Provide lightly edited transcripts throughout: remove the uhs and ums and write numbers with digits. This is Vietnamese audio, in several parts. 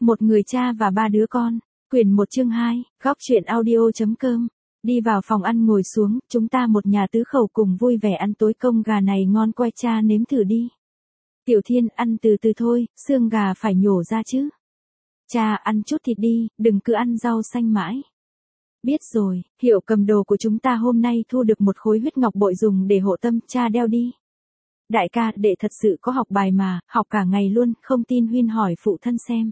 Một người cha và ba đứa con. Quyển 1 chương 2, góc truyện audio.com. Đi vào phòng ăn ngồi xuống, chúng ta một nhà tứ khẩu cùng vui vẻ ăn tối, công gà này ngon quay, cha nếm thử đi. Tiểu Thiên, ăn từ từ thôi, xương gà phải nhổ ra chứ. Cha, ăn chút thịt đi, đừng cứ ăn rau xanh mãi. Biết rồi, hiệu cầm đồ của chúng ta hôm nay thu được một khối huyết ngọc bội dùng để hộ tâm, cha đeo đi. Đại ca, đệ thật sự có học bài mà, học cả ngày luôn, không tin Huyên hỏi phụ thân xem.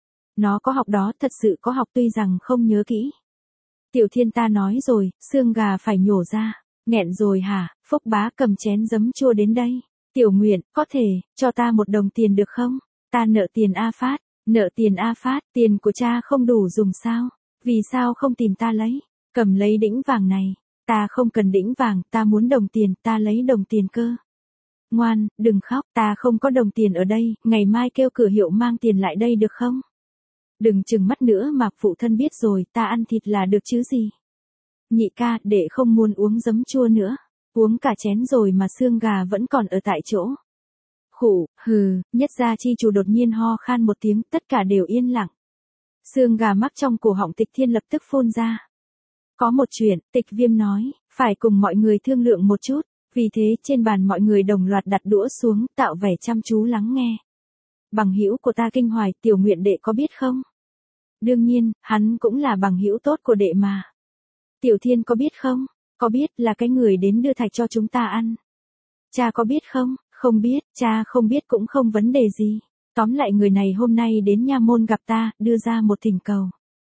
Nó có học đó, thật sự có học, tuy rằng không nhớ kỹ. Tiểu Thiên, ta nói rồi, xương gà phải nhổ ra. Nghẹn rồi hả? Phúc bá cầm chén giấm chua đến đây. Tiểu Nguyện, có thể, cho ta 1 đồng tiền được không? Ta nợ tiền A Phát. Nợ tiền A Phát, tiền của cha không đủ dùng sao? Vì sao không tìm ta lấy? Cầm lấy đĩnh vàng này. Ta không cần đĩnh vàng, ta muốn đồng tiền, ta lấy đồng tiền cơ. Ngoan, đừng khóc, ta không có đồng tiền ở đây, ngày mai kêu cửa hiệu mang tiền lại đây được không? Đừng chừng mắt nữa mà, phụ thân biết rồi, ta ăn thịt là được chứ gì. Nhị ca, đệ không muốn uống giấm chua nữa. Uống cả chén rồi mà xương gà vẫn còn ở tại chỗ. Khụ, hừ, Nhất gia chi chủ đột nhiên ho khan một tiếng, tất cả đều yên lặng. Xương gà mắc trong cổ họng Tịch Thiên lập tức phun ra. Có một chuyện, Tịch Viêm nói, phải cùng mọi người thương lượng một chút. Vì thế trên bàn mọi người đồng loạt đặt đũa xuống, tạo vẻ chăm chú lắng nghe. Bằng hữu của ta Kinh Hoài, Tiểu Nguyện đệ có biết không? Đương nhiên, hắn cũng là bằng hữu tốt của đệ mà. Tiểu Thiên có biết không? Có biết, là cái người đến đưa thạch cho chúng ta ăn. Cha có biết không? Không biết, cha không biết cũng không vấn đề gì. Tóm lại người này hôm nay đến nha môn gặp ta, đưa ra một thỉnh cầu.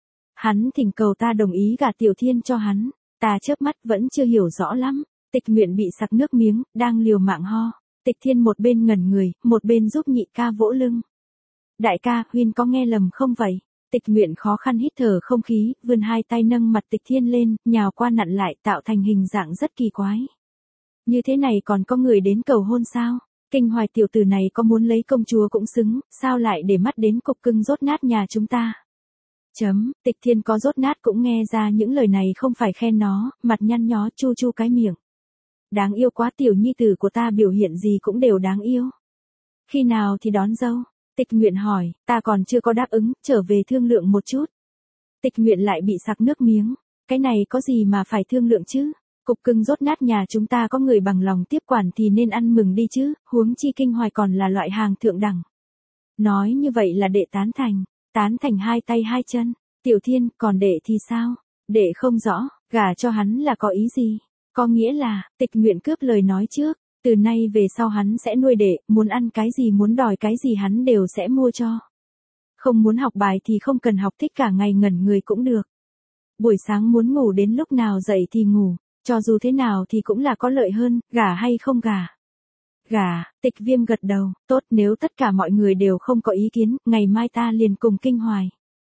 Hắn thỉnh cầu ta đồng ý gả Tiểu Thiên cho hắn. Ta chớp mắt vẫn chưa hiểu rõ lắm. Tịch Nguyện bị sặc nước miếng, đang liều mạng ho. Tịch Thiên một bên ngẩn người, một bên giúp nhị ca vỗ lưng. Đại ca, Huyên có nghe lầm không vậy? Tịch Nguyện khó khăn hít thở không khí, vươn hai tay nâng mặt Tịch Thiên lên, nhào qua nặn lại, tạo thành hình dạng rất kỳ quái. Như thế này còn có người đến cầu hôn sao? Kinh Hoài tiểu tử này có muốn lấy công chúa cũng xứng, sao lại để mắt đến cục cưng rốt nát nhà chúng ta? Tịch Thiên có rốt nát cũng nghe ra những lời này không phải khen nó, mặt nhăn nhó chu chu cái miệng. Đáng yêu quá, tiểu nhi tử của ta biểu hiện gì cũng đều đáng yêu. Khi nào thì đón dâu? Tịch Nguyện hỏi, ta còn chưa có đáp ứng, trở về thương lượng một chút. Tịch Nguyện lại bị sặc nước miếng. Cái này có gì mà phải thương lượng chứ? Cục cưng rốt nát nhà chúng ta có người bằng lòng tiếp quản thì nên ăn mừng đi chứ, huống chi Kinh Hoài còn là loại hàng thượng đẳng. Nói như vậy là đệ tán thành hai tay hai chân. Tiểu Thiên, còn đệ thì sao? Đệ không rõ, gả cho hắn là có ý gì? Có nghĩa là, Tịch Nguyện cướp lời nói trước, từ nay về sau hắn sẽ nuôi đệ, muốn ăn cái gì muốn đòi cái gì hắn đều sẽ mua cho. Không muốn học bài thì không cần học, thích cả ngày ngẩn người cũng được. Buổi sáng muốn ngủ đến lúc nào dậy thì ngủ, cho dù thế nào thì cũng là có lợi hơn, gả hay không gả. Gả, Tịch Viêm gật đầu, tốt, nếu tất cả mọi người đều không có ý kiến, ngày mai ta liền cùng Kinh Hoài.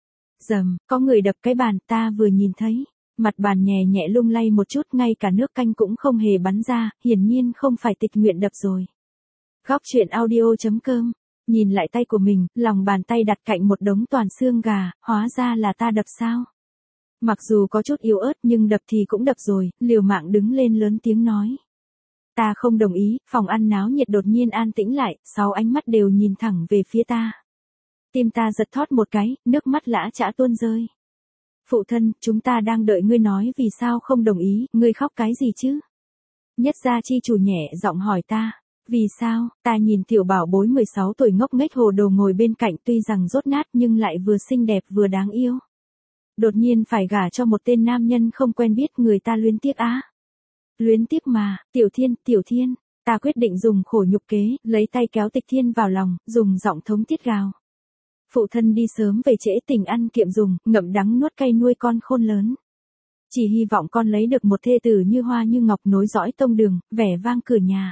Dầm, có người đập cái bàn, ta vừa nhìn thấy. Mặt bàn nhẹ nhẹ lung lay một chút, ngay cả nước canh cũng không hề bắn ra, hiển nhiên không phải Tịch Nguyện đập rồi. Góc truyện audio.com, nhìn lại tay của mình, lòng bàn tay đặt cạnh một đống toàn xương gà, hóa ra là ta đập sao. Mặc dù có chút yếu ớt nhưng đập thì cũng đập rồi, liều mạng đứng lên lớn tiếng nói. Ta không đồng ý, phòng ăn náo nhiệt đột nhiên an tĩnh lại, 6 ánh mắt đều nhìn thẳng về phía ta. Tim ta giật thót một cái, nước mắt lã chã tuôn rơi. Phụ thân, chúng ta đang đợi ngươi nói vì sao không đồng ý, ngươi khóc cái gì chứ? Nhất gia chi chủ nhẹ giọng hỏi ta. Vì sao? Ta nhìn tiểu bảo bối 16 tuổi ngốc nghếch hồ đồ ngồi bên cạnh, tuy rằng rốt nát nhưng lại vừa xinh đẹp vừa đáng yêu. Đột nhiên phải gả cho một tên nam nhân không quen biết, người ta luyến tiếc á. Luyến tiếc mà, Tiểu Thiên, ta quyết định dùng khổ nhục kế, lấy tay kéo Tịch Thiên vào lòng, dùng giọng thống tiết gào. Phụ thân đi sớm về trễ, tình ăn kiệm dùng, ngậm đắng nuốt cay nuôi con khôn lớn. Chỉ hy vọng con lấy được một thê tử như hoa như ngọc, nối dõi tông đường, vẻ vang cửa nhà.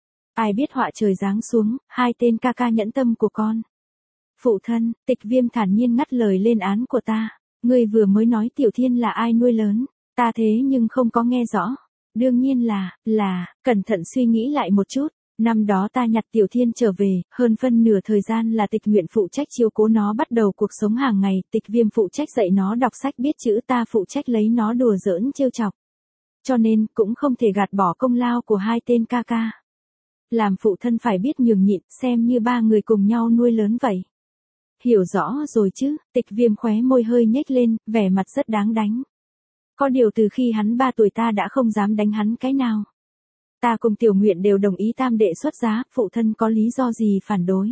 Ai biết họa trời giáng xuống, hai tên ca ca nhẫn tâm của con. Phụ thân, Tịch Viêm thản nhiên ngắt lời lên án của ta. Ngươi vừa mới nói Tiểu Thiên là ai nuôi lớn, ta thế nhưng không có nghe rõ. Đương nhiên là, cẩn thận suy nghĩ lại một chút. Năm đó ta nhặt Tiểu Thiên trở về, hơn phân nửa thời gian là Tịch Nguyện phụ trách chiếu cố nó bắt đầu cuộc sống hàng ngày, Tịch Viêm phụ trách dạy nó đọc sách biết chữ, ta phụ trách lấy nó đùa giỡn trêu chọc. Cho nên, cũng không thể gạt bỏ công lao của hai tên ca ca. Làm phụ thân phải biết nhường nhịn, xem như ba người cùng nhau nuôi lớn vậy. hiểu rõ rồi chứ, Tịch Viêm khóe môi hơi nhếch lên, vẻ mặt rất đáng đánh. Có điều từ khi hắn 3 tuổi ta đã không dám đánh hắn cái nào. Ta cùng Tiểu Nguyện đều đồng ý tam đệ xuất giá, phụ thân có lý do gì phản đối.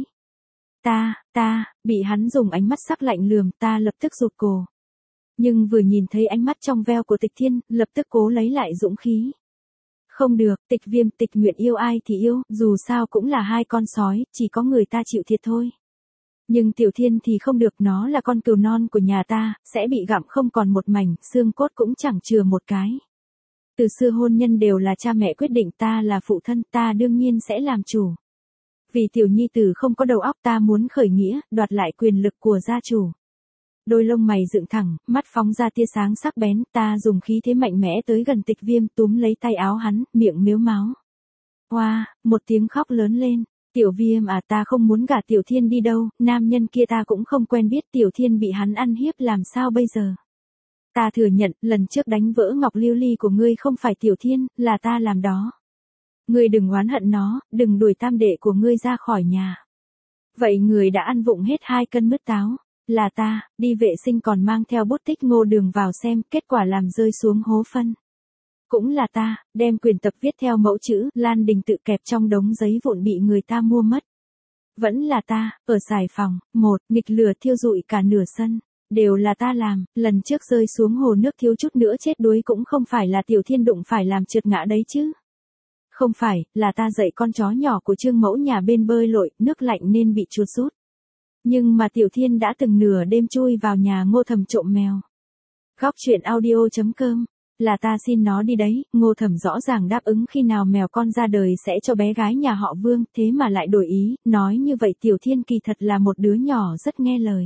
Bị hắn dùng ánh mắt sắc lạnh lườm, ta lập tức rụt cổ. Nhưng vừa nhìn thấy ánh mắt trong veo của Tịch Thiên, lập tức cố lấy lại dũng khí. Không được, Tịch Viêm, Tịch Nguyện yêu ai thì yêu, dù sao cũng là hai con sói, chỉ có người ta chịu thiệt thôi. Nhưng Tiểu Thiên thì không được, nó là con cừu non của nhà ta, sẽ bị gặm không còn một mảnh, xương cốt cũng chẳng chừa một cái. Từ xưa hôn nhân đều là cha mẹ quyết định, ta là phụ thân, ta đương nhiên sẽ làm chủ. Vì tiểu nhi tử không có đầu óc, ta muốn khởi nghĩa, đoạt lại quyền lực của gia chủ. Đôi lông mày dựng thẳng, mắt phóng ra tia sáng sắc bén, ta dùng khí thế mạnh mẽ tới gần Tịch Viêm, túm lấy tay áo hắn, miệng mếu máo. Hoa, một tiếng khóc lớn lên. Tiểu Viêm à, ta không muốn gả Tiểu Thiên đi đâu, nam nhân kia ta cũng không quen biết, Tiểu Thiên bị hắn ăn hiếp làm sao bây giờ. Ta thừa nhận, lần trước đánh vỡ ngọc lưu ly của ngươi không phải Tiểu Thiên, là ta làm đó. Ngươi đừng oán hận nó, đừng đuổi tam đệ của ngươi ra khỏi nhà. Vậy người đã ăn vụng hết 2 cân mứt táo, là ta, đi vệ sinh còn mang theo bút tích Ngô Đường vào xem, kết quả làm rơi xuống hố phân. Cũng là ta, đem quyền tập viết theo mẫu chữ, Lan Đình tự kẹp trong đống giấy vụn bị người ta mua mất. Vẫn là ta, ở Sài Phòng, nghịch lửa thiêu rụi cả nửa sân. Đều là ta làm, lần trước rơi xuống hồ nước thiếu chút nữa chết đuối cũng không phải là Tiểu Thiên đụng phải làm trượt ngã đấy chứ. Không phải, là ta dạy con chó nhỏ của Trương Mẫu nhà bên bơi lội, nước lạnh nên bị chuột rút. Nhưng mà Tiểu Thiên đã từng nửa đêm chui vào nhà Ngô Thẩm trộm mèo. Góc truyện audio.com, là ta xin nó đi đấy, Ngô Thẩm rõ ràng đáp ứng khi nào mèo con ra đời sẽ cho bé gái nhà họ Vương, thế mà lại đổi ý, nói như vậy Tiểu Thiên kỳ thật là một đứa nhỏ rất nghe lời.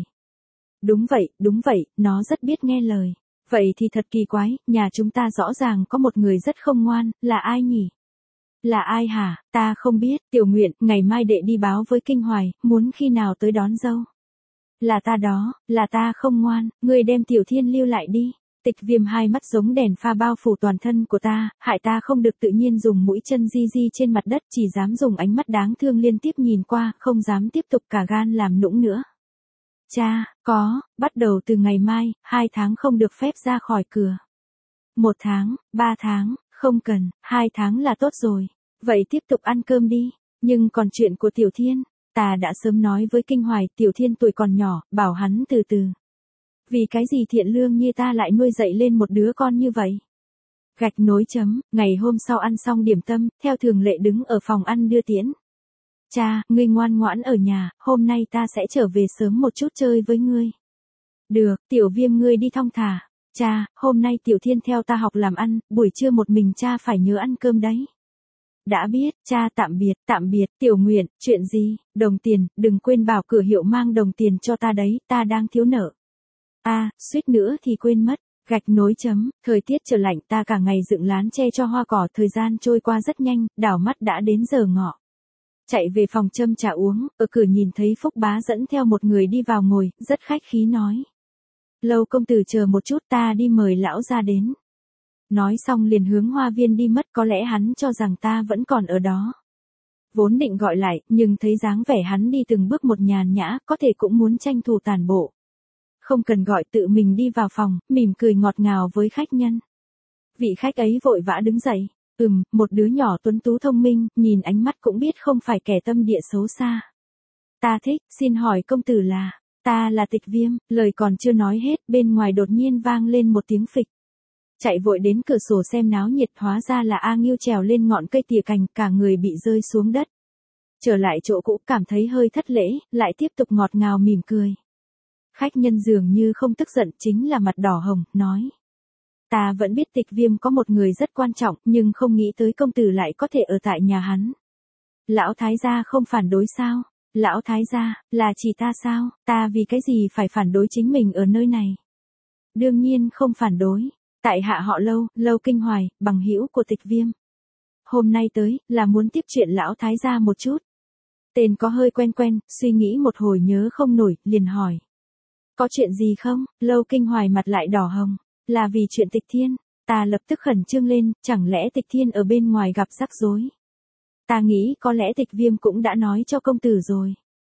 Đúng vậy, nó rất biết nghe lời. Vậy thì thật kỳ quái, nhà chúng ta rõ ràng có một người rất không ngoan, là ai nhỉ? Là ai hả? Ta không biết, Tiểu Nguyện, ngày mai đệ đi báo với Kinh Hoài, muốn khi nào tới đón dâu. Là ta đó, là ta không ngoan, ngươi đem Tiểu Thiên lưu lại đi. Tịch Viêm hai mắt giống đèn pha bao phủ toàn thân của ta, hại ta không được tự nhiên dùng mũi chân di trên mặt đất, chỉ dám dùng ánh mắt đáng thương liên tiếp nhìn qua, không dám tiếp tục cả gan làm nũng nữa. Cha, bắt đầu từ ngày mai, 2 tháng không được phép ra khỏi cửa. 1 tháng, 3 tháng, không cần, 2 tháng là tốt rồi. Vậy tiếp tục ăn cơm đi. Nhưng còn chuyện của Tiểu Thiên, ta đã sớm nói với Kinh Hoài, Tiểu Thiên tuổi còn nhỏ, bảo hắn từ từ. Vì cái gì thiện lương như ta lại nuôi dạy lên một đứa con như vậy? Gạch nối chấm, ngày hôm sau ăn xong điểm tâm, theo thường lệ đứng ở phòng ăn đưa tiễn. Cha, ngươi ngoan ngoãn ở nhà, hôm nay ta sẽ trở về sớm một chút chơi với ngươi. Được, Tiểu Viêm ngươi đi thong thả. Cha, hôm nay Tiểu Thiên theo ta học làm ăn, buổi trưa một mình cha phải nhớ ăn cơm đấy. Đã biết, cha tạm biệt, Tiểu Nguyện, chuyện gì, đồng tiền, đừng quên bảo cửa hiệu mang đồng tiền cho ta đấy, ta đang thiếu nợ. Suýt nữa thì quên mất, gạch nối chấm, thời tiết trở lạnh ta cả ngày dựng lán che cho hoa cỏ, thời gian trôi qua rất nhanh, đảo mắt đã đến giờ ngọ. Chạy về phòng châm trà uống, ở cửa nhìn thấy Phúc Bá dẫn theo một người đi vào ngồi, rất khách khí nói. Lâu công tử chờ một chút, ta đi mời lão ra đến. Nói xong liền hướng hoa viên đi mất, có lẽ hắn cho rằng ta vẫn còn ở đó. Vốn định gọi lại, nhưng thấy dáng vẻ hắn đi từng bước một nhàn nhã, có thể cũng muốn tranh thủ tản bộ. Không cần gọi, tự mình đi vào phòng, mỉm cười ngọt ngào với khách nhân. Vị khách ấy vội vã đứng dậy. Một đứa nhỏ tuấn tú thông minh, nhìn ánh mắt cũng biết không phải kẻ tâm địa xấu xa. Ta thích, xin hỏi công tử là, ta là Tịch Viêm, lời còn chưa nói hết, bên ngoài đột nhiên vang lên một tiếng phịch. Chạy vội đến cửa sổ xem náo nhiệt, hóa ra là A Nghiêu trèo lên ngọn cây tỉa cành, cả người bị rơi xuống đất. Trở lại chỗ cũ, cảm thấy hơi thất lễ, lại tiếp tục ngọt ngào mỉm cười. Khách nhân dường như không tức giận, chính là mặt đỏ hồng, nói. Ta vẫn biết Tịch Viêm có một người rất quan trọng, nhưng không nghĩ tới công tử lại có thể ở tại nhà hắn. Lão thái gia không phản đối sao? Lão thái gia, là chỉ ta sao? Ta vì cái gì phải phản đối chính mình ở nơi này? Đương nhiên không phản đối. Tại hạ họ Lâu, Lâu Kinh Hoài, bằng hữu của Tịch Viêm. Hôm nay tới, là muốn tiếp chuyện lão thái gia một chút. Tên có hơi quen, suy nghĩ một hồi nhớ không nổi, liền hỏi. Có chuyện gì không? Lâu Kinh Hoài mặt lại đỏ hồng. Là vì chuyện Tịch Thiên. Ta lập tức khẩn trương lên, chẳng lẽ Tịch Thiên ở bên ngoài gặp rắc rối. Ta nghĩ có lẽ Tịch Viêm cũng đã nói cho công tử rồi.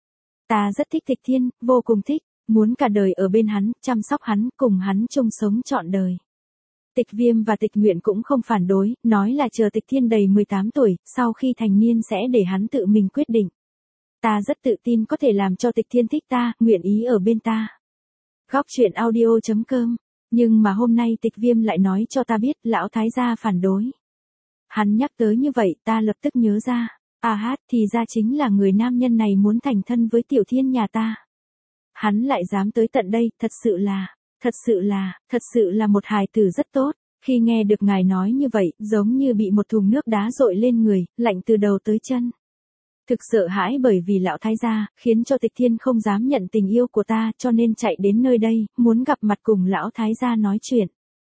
Ta rất thích Tịch Thiên, vô cùng thích, muốn cả đời ở bên hắn, chăm sóc hắn, cùng hắn chung sống trọn đời. Tịch Viêm và Tịch Nguyện cũng không phản đối, nói là chờ Tịch Thiên đầy 18 tuổi, sau khi thành niên sẽ để hắn tự mình quyết định. Ta rất tự tin có thể làm cho Tịch Thiên thích ta, nguyện ý ở bên ta. Góc truyện audio.com. Nhưng mà hôm nay Tịch Viêm lại nói cho ta biết lão thái gia phản đối. Hắn nhắc tới như vậy ta lập tức nhớ ra. Thì ra chính là người nam nhân này muốn thành thân với Tiểu Thiên nhà ta. Hắn lại dám tới tận đây, thật sự là một hài tử rất tốt. Khi nghe được ngài nói như vậy, giống như bị một thùng nước đá dội lên người, lạnh từ đầu tới chân. Thực sợ hãi bởi vì lão thái gia, khiến cho Tịch Thiên không dám nhận tình yêu của ta, cho nên chạy đến nơi đây, muốn gặp mặt cùng lão thái gia nói chuyện.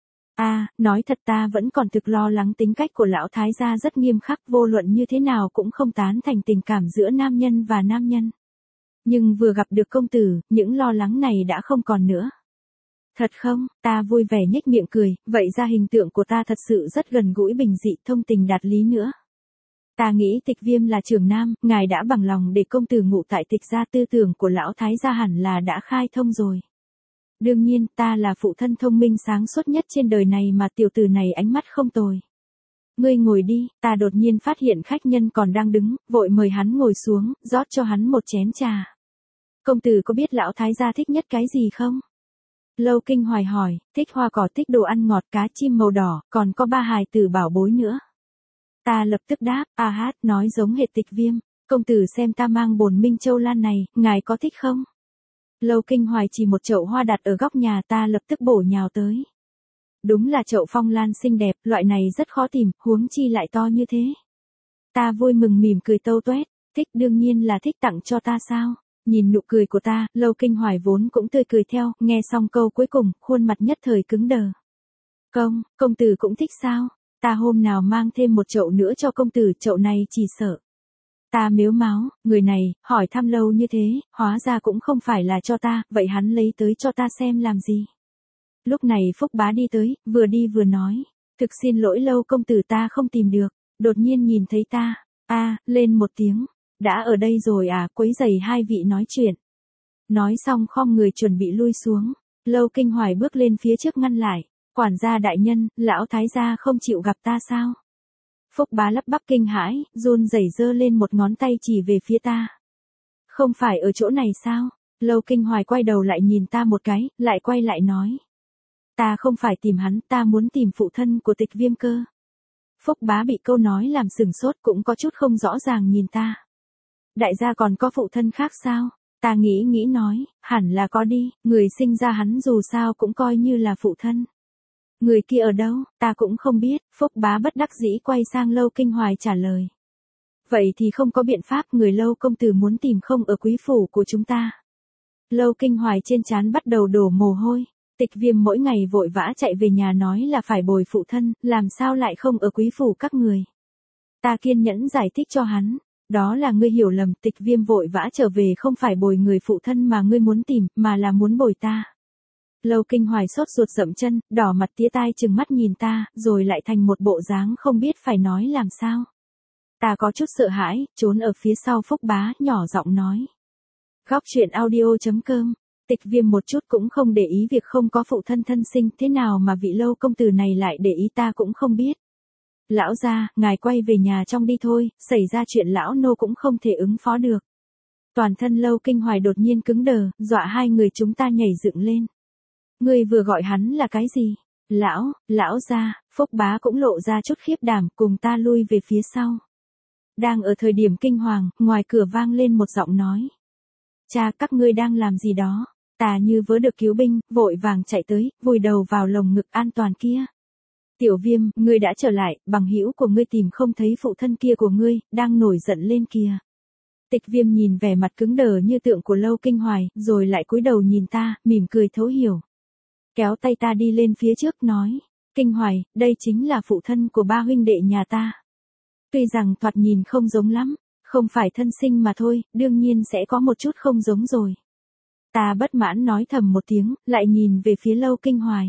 Nói thật ta vẫn còn thực lo lắng tính cách của lão thái gia rất nghiêm khắc, vô luận như thế nào cũng không tán thành tình cảm giữa nam nhân và nam nhân. Nhưng vừa gặp được công tử, những lo lắng này đã không còn nữa. Thật không, ta vui vẻ nhếch miệng cười, vậy ra hình tượng của ta thật sự rất gần gũi bình dị, thông tình đạt lý nữa. Ta nghĩ Tịch Viêm là trưởng nam, ngài đã bằng lòng để công tử ngụ tại Tịch gia, tư tưởng của lão thái gia hẳn là đã khai thông rồi. Đương nhiên, ta là phụ thân thông minh sáng suốt nhất trên đời này mà tiểu tử này ánh mắt không tồi. Ngươi ngồi đi, ta đột nhiên phát hiện khách nhân còn đang đứng, vội mời hắn ngồi xuống, rót cho hắn một chén trà. Công tử có biết lão thái gia thích nhất cái gì không? Lâu Kinh Hoài hỏi, thích hoa cỏ, thích đồ ăn ngọt, cá chim màu đỏ, còn có 3 hài tử bảo bối nữa. Ta lập tức đáp, nói giống hệt Tịch Viêm, công tử xem ta mang bồn Minh Châu Lan này, ngài có thích không? Lâu Kinh Hoài chỉ một chậu hoa đặt ở góc nhà, ta lập tức bổ nhào tới. Đúng là chậu phong lan xinh đẹp, loại này rất khó tìm, huống chi lại to như thế. Ta vui mừng mỉm cười tâu tuét, thích, đương nhiên là thích, tặng cho ta sao? Nhìn nụ cười của ta, Lâu Kinh Hoài vốn cũng tươi cười theo, nghe xong câu cuối cùng, khuôn mặt nhất thời cứng đờ. Công tử cũng thích sao? Ta hôm nào mang thêm một chậu nữa cho công tử, chậu này chỉ sợ. Ta mếu máo, người này, hỏi thăm lâu như thế, hóa ra cũng không phải là cho ta, vậy hắn lấy tới cho ta xem làm gì? Lúc này Phúc Bá đi tới, vừa đi vừa nói, thực xin lỗi Lâu công tử, ta không tìm được, đột nhiên nhìn thấy ta, lên một tiếng, đã ở đây rồi quấy rầy hai vị nói chuyện. Nói xong khom người chuẩn bị lui xuống, Lâu Kinh Hoài bước lên phía trước ngăn lại, quản gia đại nhân, lão thái gia không chịu gặp ta sao? Phúc Bá lắp bắp kinh hãi, run rẩy giơ lên một ngón tay chỉ về phía ta. Không phải ở chỗ này sao? Lâu Kinh Hoài quay đầu lại nhìn ta một cái, lại quay lại nói. Ta không phải tìm hắn, ta muốn tìm phụ thân của Tịch Viêm cơ. Phúc Bá bị câu nói làm sửng sốt, cũng có chút không rõ ràng nhìn ta. Đại gia còn có phụ thân khác sao? Ta nghĩ nói, hẳn là có đi, người sinh ra hắn dù sao cũng coi như là phụ thân. Người kia ở đâu, ta cũng không biết, Phúc Bá bất đắc dĩ quay sang Lâu Kinh Hoài trả lời. Vậy thì không có biện pháp, người Lâu công tử muốn tìm không ở quý phủ của chúng ta. Lâu Kinh Hoài trên trán bắt đầu đổ mồ hôi, Tịch Viêm mỗi ngày vội vã chạy về nhà nói là phải bồi phụ thân, làm sao lại không ở quý phủ các người. Ta kiên nhẫn giải thích cho hắn, đó là ngươi hiểu lầm, Tịch Viêm vội vã trở về không phải bồi người phụ thân mà ngươi muốn tìm, mà là muốn bồi ta. Lâu Kinh Hoài sốt ruột dậm chân, đỏ mặt tía tai trừng mắt nhìn ta, rồi lại thành một bộ dáng không biết phải nói làm sao. Ta có chút sợ hãi, trốn ở phía sau Phúc Bá, nhỏ giọng nói. Góc truyện audio.com. Tịch Viêm một chút cũng không để ý việc không có phụ thân thân sinh, thế nào mà vị Lâu công tử này lại để ý ta cũng không biết. Lão gia, ngài quay về nhà trong đi thôi, xảy ra chuyện lão nô cũng không thể ứng phó được. Toàn thân Lâu Kinh Hoài đột nhiên cứng đờ, dọa hai người chúng ta nhảy dựng lên. Ngươi vừa gọi hắn là cái gì? Lão gia, Phúc Bá cũng lộ ra chút khiếp đảm, cùng ta lui về phía sau. Đang ở thời điểm kinh hoàng, ngoài cửa vang lên một giọng nói. Cha, các ngươi đang làm gì đó? Ta như vớ được cứu binh, vội vàng chạy tới, vùi đầu vào lồng ngực an toàn kia. Tiểu Viêm, ngươi đã trở lại, bằng hữu của ngươi tìm không thấy phụ thân kia của ngươi, đang nổi giận lên kìa. Tịch Viêm nhìn vẻ mặt cứng đờ như tượng của Lâu Kinh Hoài, rồi lại cúi đầu nhìn ta, mỉm cười thấu hiểu. Kéo tay ta đi lên phía trước nói, Kinh Hoài, đây chính là phụ thân của ba huynh đệ nhà ta. Tuy rằng thoạt nhìn không giống lắm, không phải thân sinh mà thôi, đương nhiên sẽ có một chút không giống rồi. Ta bất mãn nói thầm một tiếng, lại nhìn về phía Lâu Kinh Hoài.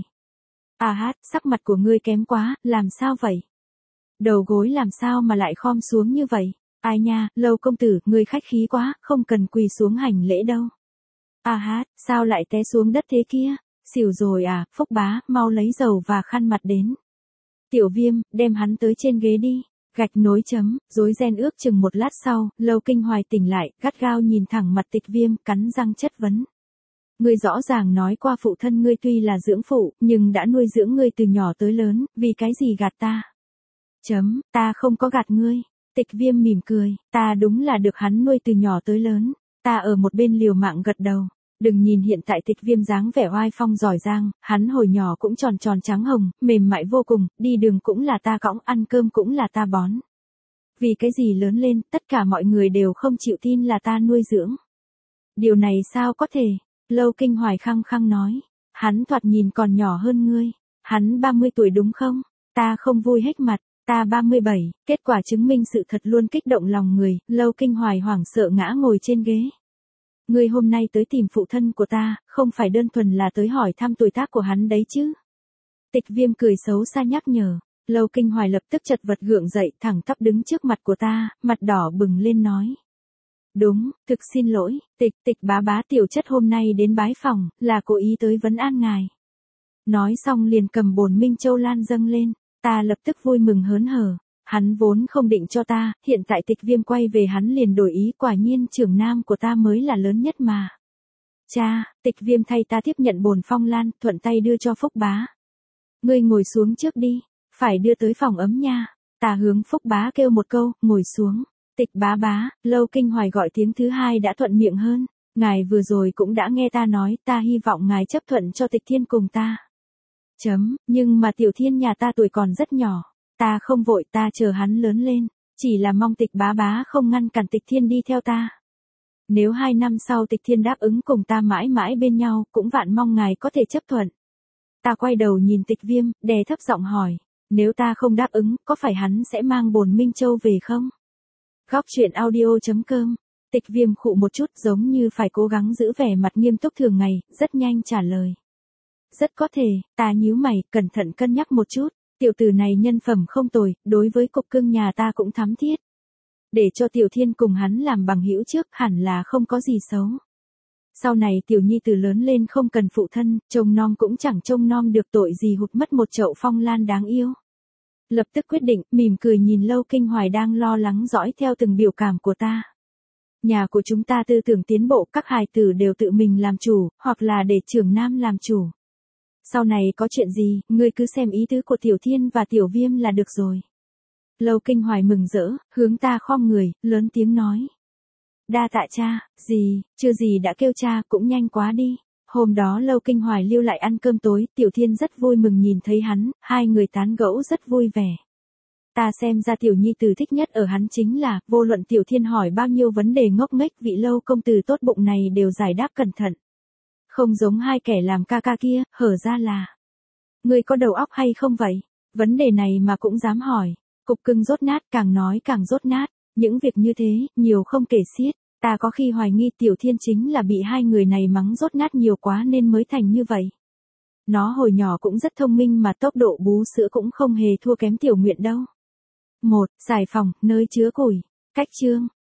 Sắc mặt của ngươi kém quá, làm sao vậy? Đầu gối làm sao mà lại khom xuống như vậy? Ai nha, Lâu công tử, người khách khí quá, không cần quỳ xuống hành lễ đâu. À hát, sao lại té xuống đất thế kia? Xỉu rồi à, Phúc bá, mau lấy dầu và khăn mặt đến. Tiểu Viêm, đem hắn tới trên ghế đi. Gạch nối chấm, rối ren ước chừng một lát sau, Lâu Kinh Hoài tỉnh lại, gắt gao nhìn thẳng mặt Tịch Viêm, cắn răng chất vấn. Ngươi rõ ràng nói qua phụ thân ngươi tuy là dưỡng phụ, nhưng đã nuôi dưỡng ngươi từ nhỏ tới lớn, vì cái gì gạt ta? Ta không có gạt ngươi. Tịch Viêm mỉm cười, ta đúng là được hắn nuôi từ nhỏ tới lớn. Ta ở một bên liều mạng gật đầu. Đừng nhìn hiện tại Tịch Viêm dáng vẻ oai phong giỏi giang, hắn hồi nhỏ cũng tròn tròn trắng hồng, mềm mại vô cùng, đi đường cũng là ta cõng, ăn cơm cũng là ta bón. Vì cái gì lớn lên, tất cả mọi người đều không chịu tin là ta nuôi dưỡng. Điều này sao có thể? Lâu Kinh Hoài khăng khăng nói. Hắn thoạt nhìn còn nhỏ hơn ngươi. Hắn 30 tuổi đúng không? Ta không vui hết mặt. Ta 37, kết quả chứng minh sự thật luôn kích động lòng người. Lâu Kinh Hoài hoảng sợ ngã ngồi trên ghế. Ngươi hôm nay tới tìm phụ thân của ta, không phải đơn thuần là tới hỏi thăm tuổi tác của hắn đấy chứ? Tịch Viêm cười xấu xa nhắc nhở. Lâu Kinh Hoài lập tức chật vật gượng dậy, thẳng tắp đứng trước mặt của ta, mặt đỏ bừng lên nói. Đúng, thực xin lỗi, Tịch bá bá tiểu chất hôm nay đến bái phòng, là cố ý tới vấn an ngài. Nói xong liền cầm bồn Minh Châu Lan dâng lên, ta lập tức vui mừng hớn hở. Hắn vốn không định cho ta, hiện tại Tịch Viêm quay về hắn liền đổi ý, quả nhiên trưởng nam của ta mới là lớn nhất mà. Cha, Tịch Viêm thay ta tiếp nhận bồn phong lan, thuận tay đưa cho Phúc bá. Ngươi ngồi xuống trước đi, phải đưa tới phòng ấm nha. Ta hướng Phúc bá kêu một câu, ngồi xuống. Tịch bá bá, Lâu Kinh Hoài gọi tiếng thứ hai đã thuận miệng hơn. Ngài vừa rồi cũng đã nghe ta nói, ta hy vọng ngài chấp thuận cho Tịch Thiên cùng ta. Nhưng mà Tiểu Thiên nhà ta tuổi còn rất nhỏ. Ta không vội, ta chờ hắn lớn lên. Chỉ là mong Tịch bá bá không ngăn cản Tịch Thiên đi theo ta. Nếu 2 năm sau Tịch Thiên đáp ứng cùng ta mãi mãi bên nhau, cũng vạn mong ngài có thể chấp thuận. Ta quay đầu nhìn Tịch Viêm, đè thấp giọng hỏi. Nếu ta không đáp ứng, có phải hắn sẽ mang bồn Minh Châu về không? Góc truyện audio.com. Tịch Viêm khụ một chút giống như phải cố gắng giữ vẻ mặt nghiêm túc thường ngày, rất nhanh trả lời. Rất có thể, ta nhíu mày, cẩn thận cân nhắc một chút, tiểu tử này nhân phẩm không tồi, đối với cục cưng nhà ta cũng thắm thiết. Để cho Tiểu Thiên cùng hắn làm bằng hữu trước hẳn là không có gì xấu. Sau này Tiểu Nhi từ lớn lên không cần phụ thân, trông nom cũng chẳng trông nom được tội gì hụt mất một chậu phong lan đáng yêu. Lập tức quyết định, mỉm cười nhìn Lâu Kinh Hoài đang lo lắng dõi theo từng biểu cảm của ta. Nhà của chúng ta tư tưởng tiến bộ, các hài tử đều tự mình làm chủ, hoặc là để trưởng nam làm chủ. Sau này có chuyện gì, ngươi cứ xem ý tứ của Tiểu Thiên và Tiểu Viêm là được rồi. Lâu Kinh Hoài mừng rỡ, hướng ta khom người, lớn tiếng nói. Đa tạ cha, chưa gì đã kêu cha, cũng nhanh quá đi. Hôm đó Lâu Kinh Hoài lưu lại ăn cơm tối, Tiểu Thiên rất vui mừng nhìn thấy hắn, hai người tán gẫu rất vui vẻ. Ta xem ra Tiểu Nhi tử thích nhất ở hắn chính là, vô luận Tiểu Thiên hỏi bao nhiêu vấn đề ngốc nghếch vị Lâu công tử tốt bụng này đều giải đáp cẩn thận. Không giống hai kẻ làm ca ca kia, hở ra là. Ngươi có đầu óc hay không vậy? Vấn đề này mà cũng dám hỏi. Cục cưng rốt nát, càng nói càng rốt nát. Những việc như thế, nhiều không kể xiết. Ta có khi hoài nghi Tiểu Thiên chính là bị hai người này mắng rốt nát nhiều quá nên mới thành như vậy. Nó hồi nhỏ cũng rất thông minh mà tốc độ bú sữa cũng không hề thua kém Tiểu Nguyện đâu. 1. Giải phòng, nơi chứa củi. Cách chương.